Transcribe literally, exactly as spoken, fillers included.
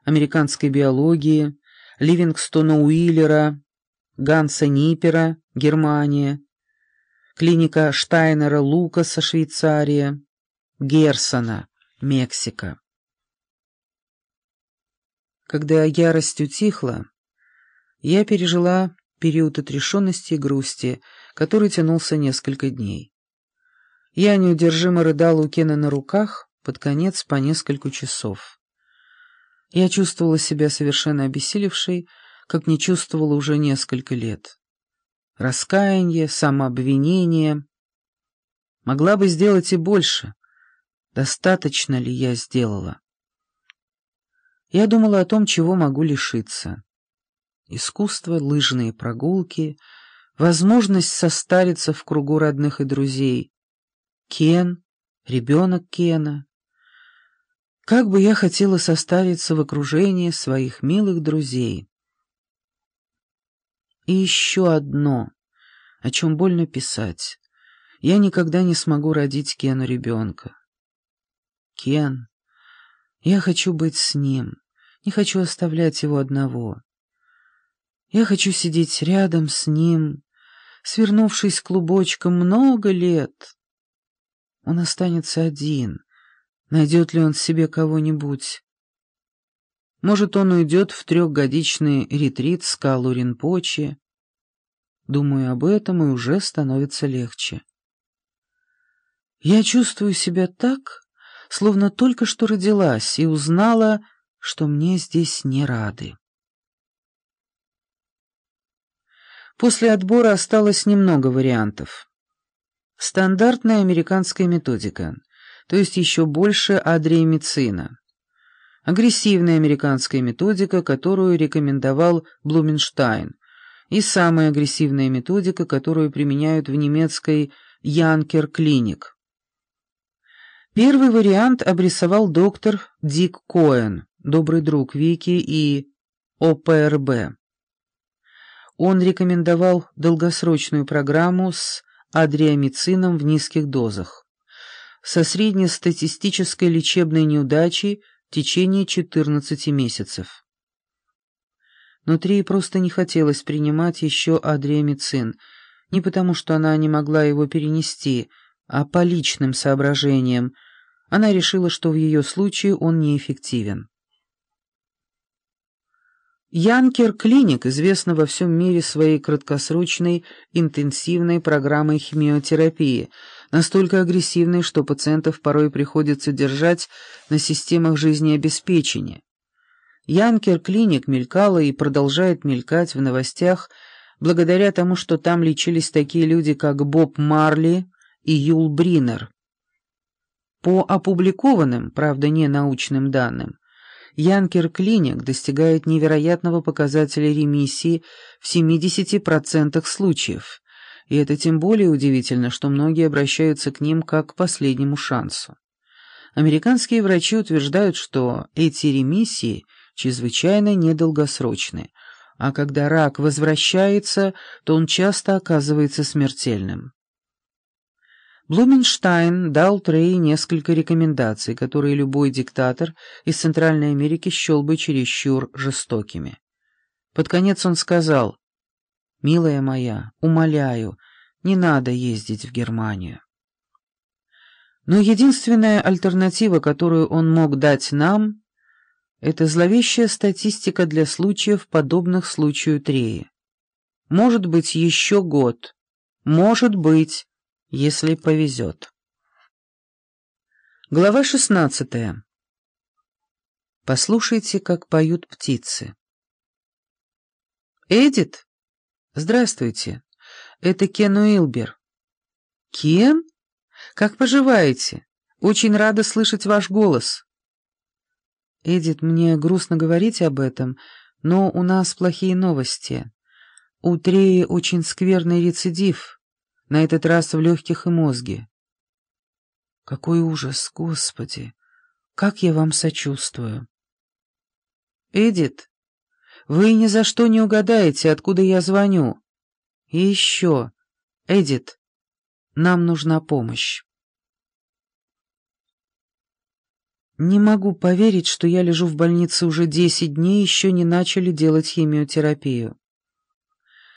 американской биологии, Ливингстона Уиллера, Ганса Ниппера, Германия, клиника Штайнера Лукаса, Швейцария, Герсона, Мексика. Когда ярость утихла, я пережила период отрешенности и грусти, который тянулся несколько дней. Я неудержимо рыдала у Кена на руках, под конец по несколько часов. Я чувствовала себя совершенно обессилевшей, как не чувствовала уже несколько лет. Раскаяние, самообвинение. Могла бы сделать и больше. Достаточно ли я сделала? Я думала о том, чего могу лишиться. Искусство, лыжные прогулки, возможность состариться в кругу родных и друзей. Кен, ребенок Кена. Как бы я хотела состариться в окружении своих милых друзей. И еще одно, о чем больно писать. Я никогда не смогу родить Кену ребенка. Кен, я хочу быть с ним, не хочу оставлять его одного. Я хочу сидеть рядом с ним, свернувшись клубочком много лет. Он останется один. Найдет ли он себе кого-нибудь? Может, он уйдет в трехгодичный ретрит скалу Ринпоче. Думаю об этом, и уже становится легче. Я чувствую себя так, словно только что родилась и узнала, что мне здесь не рады. После отбора осталось немного вариантов. Стандартная американская методика, то есть еще больше адриамицина. Агрессивная американская методика, которую рекомендовал Блуменштайн, и самая агрессивная методика, которую применяют в немецкой Янкер Клиник. Первый вариант обрисовал доктор Дик Коэн, добрый друг Вики и О П Р Б. Он рекомендовал долгосрочную программу с адриамицином в низких дозах, со среднестатистической лечебной неудачей в течение четырнадцати месяцев. Но Трии просто не хотелось принимать еще адриамицин, не потому что она не могла его перенести, а по личным соображениям. Она решила, что в ее случае он неэффективен. Янкер Клиник известна во всем мире своей краткосрочной интенсивной программой химиотерапии, настолько агрессивной, что пациентов порой приходится держать на системах жизнеобеспечения. Янкер Клиник мелькала и продолжает мелькать в новостях благодаря тому, что там лечились такие люди, как Боб Марли и Юл Бринер. По опубликованным, правда не научным данным, Янкер Клиник достигает невероятного показателя ремиссии в семидесяти процентах случаев, и это тем более удивительно, что многие обращаются к ним как к последнему шансу. Американские врачи утверждают, что эти ремиссии чрезвычайно недолгосрочны, а когда рак возвращается, то он часто оказывается смертельным. Блуменштайн дал Трей несколько рекомендаций, которые любой диктатор из Центральной Америки счел бы чересчур жестокими. Под конец он сказал: «Милая моя, умоляю, не надо ездить в Германию». Но единственная альтернатива, которую он мог дать нам, это зловещая статистика для случаев, подобных случаю Треи. Может быть, еще год. Может быть, если повезет. Глава шестнадцатая. Послушайте, как поют птицы. Эдит? Здравствуйте. Это Кен Уилбер. Кен? Как поживаете? Очень рада слышать ваш голос. Эдит, мне грустно говорить об этом, но у нас плохие новости. У Треи очень скверный рецидив. На этот раз в легких и мозге. Какой ужас, Господи! Как я вам сочувствую. Эдит, вы ни за что не угадаете, откуда я звоню. И еще, Эдит, нам нужна помощь. Не могу поверить, что я лежу в больнице уже десять дней, еще не начали делать химиотерапию.